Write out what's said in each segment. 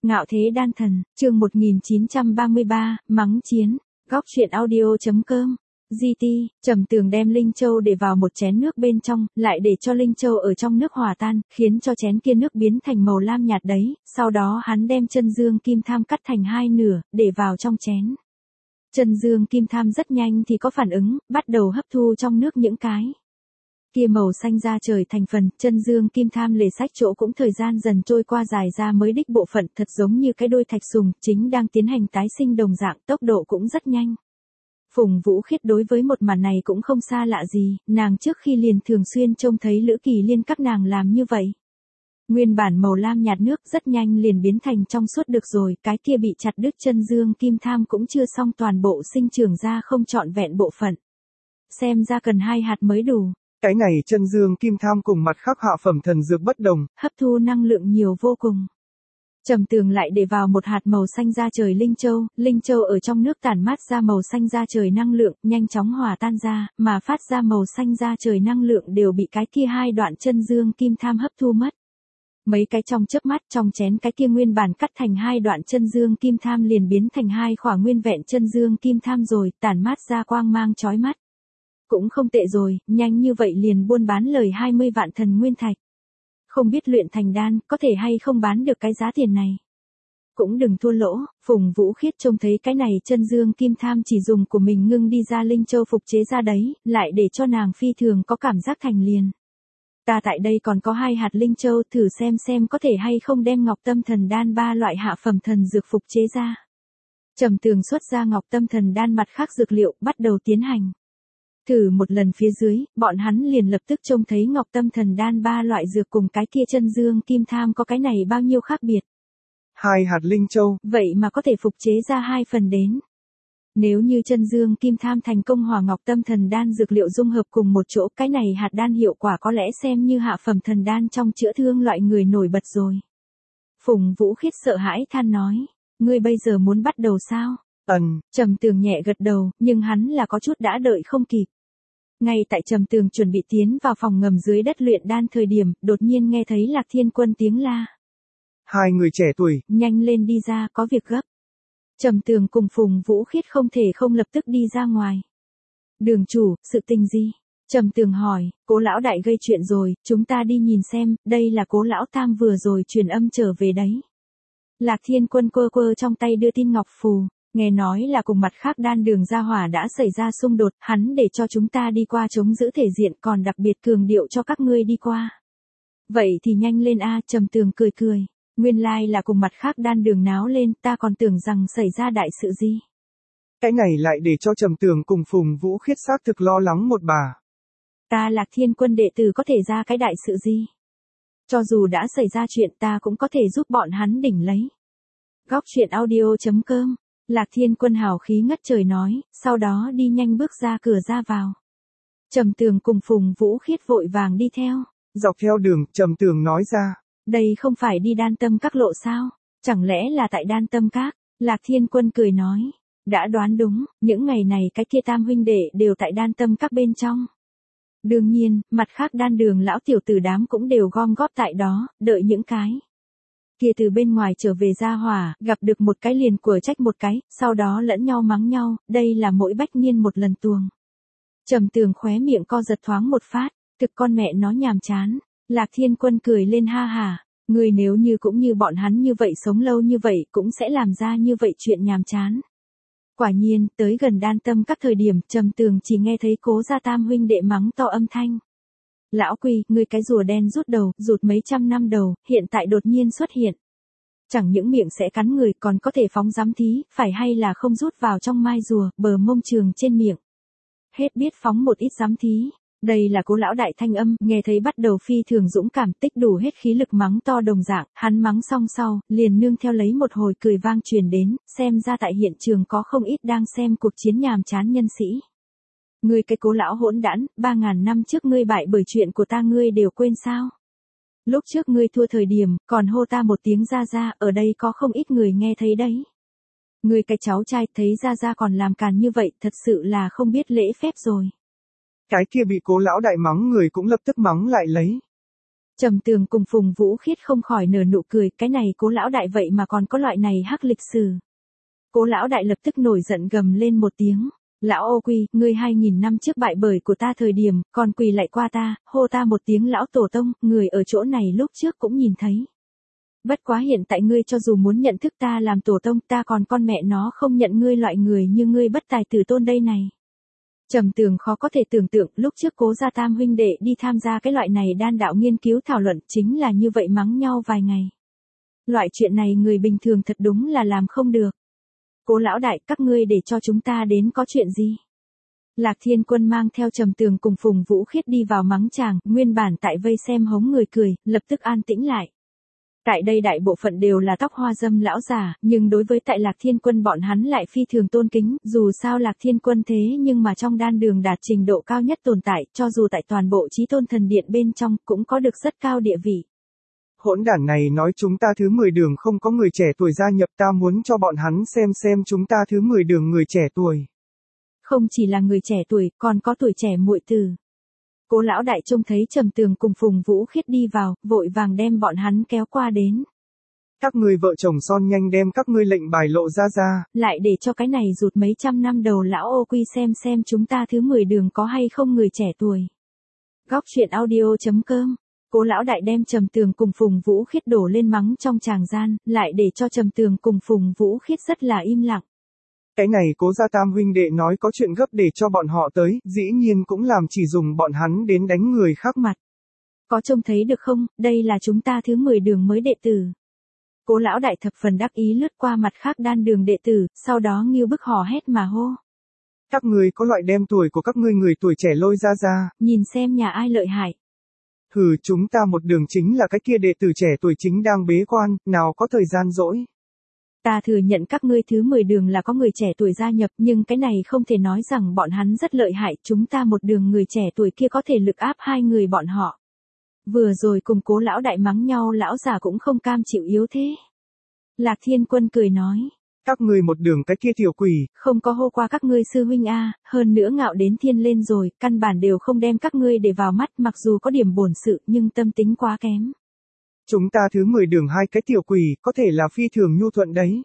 Ngạo thế đan thần, chương 1933, mắng chiến, góc truyện audio.com. GT, Trầm Tường đem Linh Châu để vào một chén nước bên trong, lại để cho Linh Châu ở trong nước hòa tan, khiến cho chén kia nước biến thành màu lam nhạt đấy, sau đó hắn đem chân dương kim tham cắt thành hai nửa, để vào trong chén. Chân dương kim tham rất nhanh thì có phản ứng, bắt đầu hấp thu trong nước những cái kia màu xanh ra trời thành phần, chân dương kim tham lề sách chỗ cũng thời gian dần trôi qua dài ra mới đích bộ phận, thật giống như cái đôi thạch sùng, chính đang tiến hành tái sinh đồng dạng, tốc độ cũng rất nhanh. Phùng Vũ Khiết đối với một màn này cũng không xa lạ gì, nàng trước khi liền thường xuyên trông thấy Lữ Kỳ Liên các nàng làm như vậy. Nguyên bản màu lam nhạt nước rất nhanh liền biến thành trong suốt được rồi, cái kia bị chặt đứt chân dương kim tham cũng chưa xong toàn bộ sinh trưởng ra không trọn vẹn bộ phận. Xem ra cần 2 hạt mới đủ. Cái này chân dương kim tham cùng mặt khác hạ phẩm thần dược bất đồng, hấp thu năng lượng nhiều vô cùng. Trầm Tường lại để vào một hạt màu xanh da trời Linh Châu ở trong nước tản mát ra màu xanh da trời năng lượng, nhanh chóng hòa tan ra, mà phát ra màu xanh da trời năng lượng đều bị cái kia 2 đoạn chân dương kim tham hấp thu mất. Mấy cái trong chớp mắt trong chén cái kia nguyên bản cắt thành 2 đoạn chân dương kim tham liền biến thành 2 khỏa nguyên vẹn chân dương kim tham rồi, tản mát ra quang mang chói mắt. Cũng không tệ rồi, nhanh như vậy liền buôn bán lời 20 vạn thần nguyên thạch. Không biết luyện thành đan, có thể hay không bán được cái giá tiền này. Cũng đừng thua lỗ, Phùng Vũ Khiết trông thấy cái này chân dương kim tham chỉ dùng của mình ngưng đi ra Linh Châu phục chế ra đấy, lại để cho nàng phi thường có cảm giác thành liền. Ta tại đây còn có 2 hạt Linh Châu, thử xem có thể hay không đem Ngọc Tâm Thần Đan 3 loại hạ phẩm thần dược phục chế ra. Trầm Tường xuất ra Ngọc Tâm Thần Đan mặt khác dược liệu, bắt đầu tiến hành. Thử một lần phía dưới, bọn hắn liền lập tức trông thấy Ngọc Tâm Thần Đan 3 loại dược cùng cái kia chân dương kim tham có cái này bao nhiêu khác biệt. 2 hạt Linh Châu, vậy mà có thể phục chế ra 2 phần đến. Nếu như chân dương kim tham thành công hòa Ngọc Tâm Thần Đan dược liệu dung hợp cùng một chỗ, cái này hạt đan hiệu quả có lẽ xem như hạ phẩm thần đan trong chữa thương loại người nổi bật rồi. Phùng Vũ Khiết sợ hãi than nói, ngươi bây giờ muốn bắt đầu sao? Trầm Tường nhẹ gật đầu, nhưng hắn là có chút đã đợi không kịp. Ngay tại Trầm Tường chuẩn bị tiến vào phòng ngầm dưới đất luyện đan thời điểm, đột nhiên nghe thấy Lạc Thiên Quân tiếng la. 2 người trẻ tuổi, nhanh lên đi ra, có việc gấp. Trầm Tường cùng Phùng Vũ Khiết không thể không lập tức đi ra ngoài. Đường chủ, sự tình gì? Trầm Tường hỏi, Cố lão đại gây chuyện rồi, chúng ta đi nhìn xem, đây là Cố lão tam vừa rồi truyền âm trở về đấy. Lạc Thiên Quân quơ trong tay đưa tin ngọc phù. Nghe nói là cùng mặt khác đan đường gia hỏa đã xảy ra xung đột, hắn để cho chúng ta đi qua chống giữ thể diện, còn đặc biệt cường điệu cho các ngươi đi qua. Vậy thì nhanh lên a, Trầm Tường cười. Nguyên lai là cùng mặt khác đan đường náo lên, ta còn tưởng rằng xảy ra đại sự gì. Cái này lại để cho Trầm Tường cùng Phùng Vũ Khiết xác thực lo lắng một bà. Ta Lạc Thiên Quân đệ tử có thể ra cái đại sự gì? Cho dù đã xảy ra chuyện ta cũng có thể giúp bọn hắn đỉnh lấy. Góc truyện audio.com. Lạc Thiên Quân hào khí ngất trời nói, sau đó đi nhanh bước ra cửa ra vào. Trầm Tường cùng Phùng Vũ Khiết vội vàng đi theo. Dọc theo đường, Trầm Tường nói ra. Đây không phải đi Đan Tâm Các lộ sao? Chẳng lẽ là tại Đan Tâm Các? Lạc Thiên Quân cười nói. Đã đoán đúng, những ngày này cái kia tam huynh đệ đều tại Đan Tâm Các bên trong. Đương nhiên, mặt khác đan đường lão tiểu tử đám cũng đều gom góp tại đó, đợi những cái kia từ bên ngoài trở về gia hỏa, gặp được một cái liền của trách một cái, sau đó lẫn nhau mắng nhau, đây là mỗi bách niên một lần tuồng. Trầm Tường khóe miệng co giật thoáng một phát, thực con mẹ nó nhàm chán. Lạc Thiên Quân cười lên ha hả, người nếu như cũng như bọn hắn như vậy sống lâu như vậy cũng sẽ làm ra như vậy chuyện nhàm chán. Quả nhiên, tới gần Đan Tâm các thời điểm, Trầm Tường chỉ nghe thấy Cố gia tam huynh đệ mắng to âm thanh. Lão Quỳ, ngươi cái rùa đen rút đầu, rụt mấy trăm năm đầu, hiện tại đột nhiên xuất hiện. Chẳng những miệng sẽ cắn người còn có thể phóng giám thí, phải hay là không rút vào trong mai rùa, bờ mông trường trên miệng. Hết biết phóng một ít giám thí. Đây là Cố lão đại thanh âm, nghe thấy bắt đầu phi thường dũng cảm, tích đủ hết khí lực mắng to đồng dạng, hắn mắng xong sau, liền nương theo lấy một hồi cười vang truyền đến, xem ra tại hiện trường có không ít đang xem cuộc chiến nhàm chán nhân sĩ. Ngươi cái Cố lão hỗn đản, 3.000 năm trước ngươi bại bởi chuyện của ta ngươi đều quên sao? Lúc trước ngươi thua thời điểm, còn hô ta một tiếng ra, ở đây có không ít người nghe thấy đấy. Ngươi cái cháu trai thấy ra còn làm càn như vậy, thật sự là không biết lễ phép rồi. Cái kia bị Cố lão đại mắng người cũng lập tức mắng lại lấy. Trầm Tường cùng Phùng Vũ Khiết không khỏi nở nụ cười, cái này Cố lão đại vậy mà còn có loại này hắc lịch sử. Cố lão đại lập tức nổi giận gầm lên một tiếng. Lão ô quy, ngươi 2000 năm trước bại bởi của ta thời điểm, còn quỳ lại qua ta, hô ta một tiếng lão tổ tông, người ở chỗ này lúc trước cũng nhìn thấy. Bất quá hiện tại ngươi cho dù muốn nhận thức ta làm tổ tông, ta còn con mẹ nó không nhận ngươi loại người như ngươi bất tài tử tôn đây này. Trầm Tường khó có thể tưởng tượng, lúc trước Cố gia tam huynh đệ đi tham gia cái loại này đan đạo nghiên cứu thảo luận, chính là như vậy mắng nhau vài ngày. Loại chuyện này người bình thường thật đúng là làm không được. Cố lão đại, các ngươi để cho chúng ta đến có chuyện gì? Lạc Thiên Quân mang theo Trầm Tường cùng Phùng Vũ Khiết đi vào mắng chàng, nguyên bản tại vây xem hống người cười, lập tức an tĩnh lại. Tại đây đại bộ phận đều là tóc hoa dâm lão già, nhưng đối với tại Lạc Thiên Quân bọn hắn lại phi thường tôn kính, dù sao Lạc Thiên Quân thế nhưng mà trong đan đường đạt trình độ cao nhất tồn tại, cho dù tại toàn bộ Chí Tôn Thần Điện bên trong cũng có được rất cao địa vị. Hỗn đản này nói chúng ta thứ 10 đường không có người trẻ tuổi gia nhập, ta muốn cho bọn hắn xem chúng ta thứ 10 đường người trẻ tuổi. Không chỉ là người trẻ tuổi, còn có tuổi trẻ muội tử. Cố lão đại trông thấy Trầm Tường cùng Phùng Vũ Khiết đi vào, vội vàng đem bọn hắn kéo qua đến. Các người vợ chồng son nhanh đem các ngươi lệnh bài lộ ra ra. Lại để cho cái này rụt mấy trăm năm đầu lão ô quy xem chúng ta thứ 10 đường có hay không người trẻ tuổi. Góc truyện audio.com. Cố lão đại đem Trầm Tường cùng Phùng Vũ Khiết đổ lên mắng trong tràng gian, lại để cho Trầm Tường cùng Phùng Vũ Khiết rất là im lặng. Cái này Cố gia tam huynh đệ nói có chuyện gấp để cho bọn họ tới, dĩ nhiên cũng làm chỉ dùng bọn hắn đến đánh người khác mặt. Có trông thấy được không, đây là chúng ta thứ 10 đường mới đệ tử. Cố lão đại thập phần đắc ý lướt qua mặt khác đan đường đệ tử, sau đó nghiêu bức hò hét mà hô. Các người có loại đem tuổi của các ngươi người tuổi trẻ lôi ra ra. Nhìn xem nhà ai lợi hại. Hừ, chúng ta một đường chính là cái kia đệ tử trẻ tuổi chính đang bế quan, nào có thời gian rỗi. Ta thừa nhận các ngươi thứ 10 đường là có người trẻ tuổi gia nhập, nhưng cái này không thể nói rằng bọn hắn rất lợi hại, chúng ta một đường người trẻ tuổi kia có thể lực áp hai người bọn họ. Vừa rồi cùng Cố lão đại mắng nhau, lão già cũng không cam chịu yếu thế. Lạc Thiên Quân cười nói. Các ngươi một đường cái kia tiểu quỷ. Không có hô qua các ngươi sư huynh a, hơn nữa ngạo đến thiên lên rồi, căn bản đều không đem các ngươi để vào mắt, mặc dù có điểm bổn sự nhưng tâm tính quá kém. Chúng ta thứ 10 đường hai cái tiểu quỷ, có thể là phi thường nhu thuận đấy.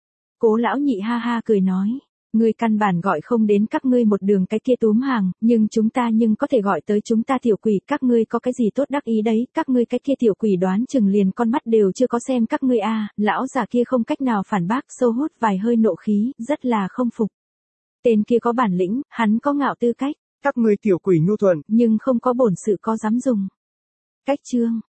Cố lão nhị ha ha cười nói. Ngươi căn bản gọi không đến các ngươi một đường cái kia túm hàng, nhưng chúng ta có thể gọi tới chúng ta tiểu quỷ, các ngươi có cái gì tốt đắc ý đấy, các ngươi cái kia tiểu quỷ đoán chừng liền con mắt đều chưa có xem các ngươi a. Lão già kia không cách nào phản bác, sâu hút vài hơi nộ khí, rất là không phục. Tên kia có bản lĩnh, hắn có ngạo tư cách. Các ngươi tiểu quỷ nhu thuận, nhưng không có bổn sự có dám dùng. Cách chương.